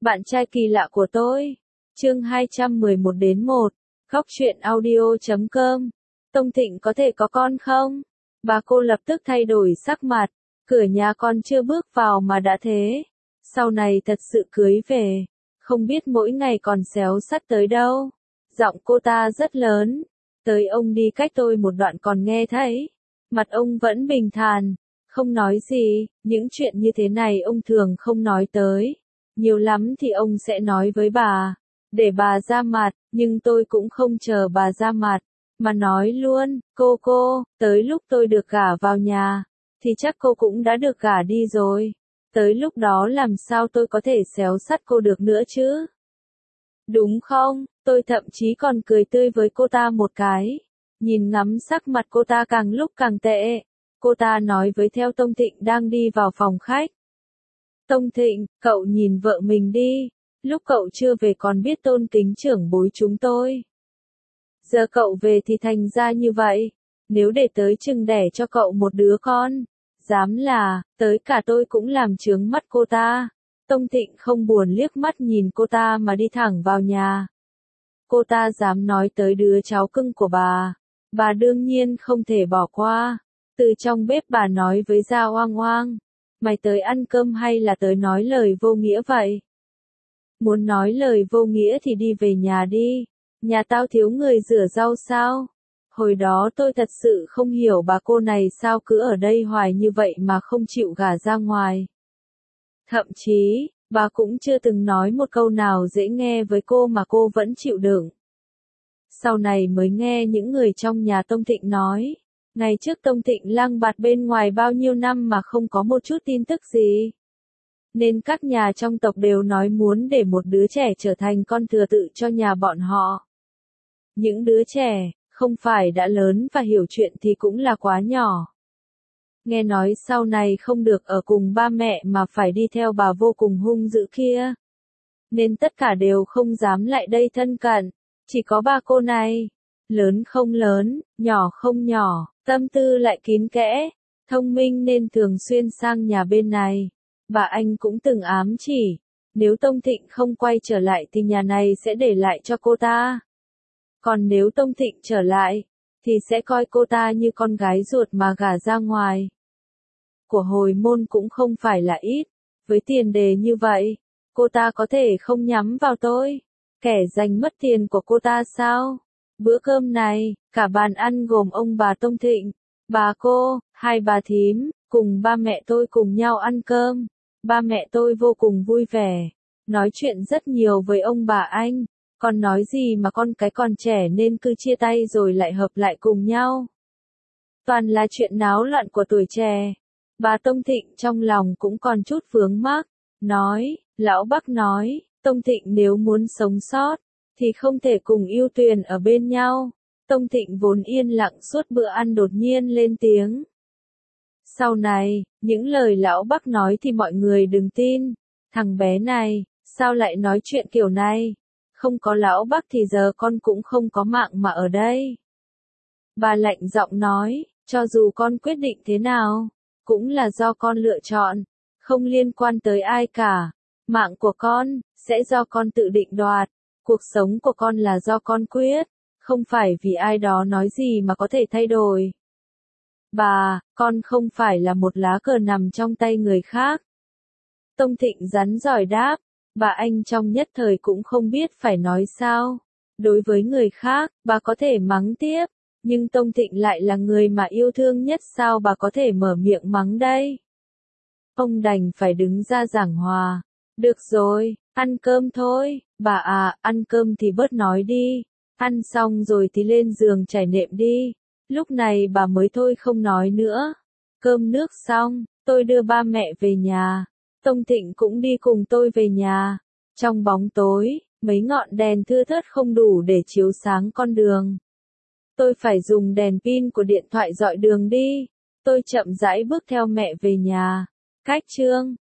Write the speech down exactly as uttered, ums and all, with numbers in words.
Bạn trai kỳ lạ của tôi. Chương hai trăm mười một đến một. Góc truyện audio chấm com. Tông Thịnh có thể có con không? Bà cô lập tức thay đổi sắc mặt. Cửa nhà con chưa bước vào mà đã thế. Sau này thật sự cưới về. Không biết mỗi ngày còn xéo sắt tới đâu. Giọng cô ta rất lớn. Tới ông đi cách tôi một đoạn còn nghe thấy. Mặt ông vẫn bình thản. Không nói gì. Những chuyện như thế này ông thường không nói tới. Nhiều lắm thì ông sẽ nói với bà. Để bà ra mặt. Nhưng tôi cũng không chờ bà ra mặt. Mà nói luôn. Cô cô. Tới lúc tôi được gả vào nhà. Thì chắc cô cũng đã được gả đi rồi. Tới lúc đó làm sao tôi có thể xéo sắt cô được nữa chứ? Đúng không? Tôi thậm chí còn cười tươi với cô ta một cái. Nhìn ngắm sắc mặt cô ta càng lúc càng tệ. Cô ta nói với theo Tông Thịnh đang đi vào phòng khách. Tông Thịnh, cậu nhìn vợ mình đi. Lúc cậu chưa về còn biết tôn kính trưởng bối chúng tôi. Giờ cậu về thì thành ra như vậy. Nếu để tới chừng đẻ cho cậu một đứa con. Dám là, tới cả tôi cũng làm chướng mắt cô ta. Tông Thịnh không buồn liếc mắt nhìn cô ta mà đi thẳng vào nhà. Cô ta dám nói tới đứa cháu cưng của bà. Bà đương nhiên không thể bỏ qua. Từ trong bếp bà nói với Gia Oang Oang. Mày tới ăn cơm hay là tới nói lời vô nghĩa vậy? Muốn nói lời vô nghĩa thì đi về nhà đi. Nhà tao thiếu người rửa rau sao? Hồi đó tôi thật sự không hiểu bà cô này sao cứ ở đây hoài như vậy mà không chịu gả ra ngoài. Thậm chí, bà cũng chưa từng nói một câu nào dễ nghe với cô mà cô vẫn chịu đựng. Sau này mới nghe những người trong nhà Tông Thịnh nói. Ngày trước Tông Thịnh lang bạt bên ngoài bao nhiêu năm mà không có một chút tin tức gì. Nên các nhà trong tộc đều nói muốn để một đứa trẻ trở thành con thừa tự cho nhà bọn họ. Những đứa trẻ, không phải đã lớn và hiểu chuyện thì cũng là quá nhỏ. Nghe nói sau này không được ở cùng ba mẹ mà phải đi theo bà vô cùng hung dữ kia. Nên tất cả đều không dám lại đây thân cận. Chỉ có ba cô này. Lớn không lớn, nhỏ không nhỏ, tâm tư lại kín kẽ. Thông minh nên thường xuyên sang nhà bên này. Bà anh cũng từng ám chỉ. Nếu Tông Thịnh không quay trở lại thì nhà này sẽ để lại cho cô ta. Còn nếu Tông Thịnh trở lại, thì sẽ coi cô ta như con gái ruột mà gả ra ngoài. Của hồi môn cũng không phải là ít. Với tiền đề như vậy, cô ta có thể không nhắm vào tôi. Kẻ giành mất tiền của cô ta sao? Bữa cơm này, cả bàn ăn gồm ông bà Tông Thịnh, bà cô, hai bà thím, cùng ba mẹ tôi cùng nhau ăn cơm. Ba mẹ tôi vô cùng vui vẻ, nói chuyện rất nhiều với ông bà anh. Còn nói gì mà con cái còn trẻ nên cứ chia tay rồi lại hợp lại cùng nhau. Toàn là chuyện náo loạn của tuổi trẻ. Bà Tông Thịnh trong lòng cũng còn chút vướng mắc. Nói, lão Bắc nói, Tông Thịnh nếu muốn sống sót, thì không thể cùng Yêu Tuyền ở bên nhau. Tông Thịnh vốn yên lặng suốt bữa ăn đột nhiên lên tiếng. Sau này, những lời lão Bắc nói thì mọi người đừng tin. Thằng bé này, sao lại nói chuyện kiểu này? Không có lão Bắc thì giờ con cũng không có mạng mà ở đây. Bà lạnh giọng nói, cho dù con quyết định thế nào, cũng là do con lựa chọn, không liên quan tới ai cả. Mạng của con, sẽ do con tự định đoạt. Cuộc sống của con là do con quyết, không phải vì ai đó nói gì mà có thể thay đổi. Bà, con không phải là một lá cờ nằm trong tay người khác. Tông Thịnh rắn giỏi đáp. Bà anh trong nhất thời cũng không biết phải nói sao. Đối với người khác, bà có thể mắng tiếp. Nhưng Tông Thịnh lại là người mà yêu thương nhất, sao bà có thể mở miệng mắng đây? Ông đành phải đứng ra giảng hòa. Được rồi, ăn cơm thôi. Bà à, ăn cơm thì bớt nói đi. Ăn xong rồi thì lên giường trải nệm đi. Lúc này bà mới thôi không nói nữa. Cơm nước xong, tôi đưa ba mẹ về nhà. Tông Thịnh cũng đi cùng tôi về nhà. Trong bóng tối, mấy ngọn đèn thưa thớt không đủ để chiếu sáng con đường. Tôi phải dùng đèn pin của điện thoại dọi đường đi. Tôi chậm rãi bước theo mẹ về nhà. Cách chương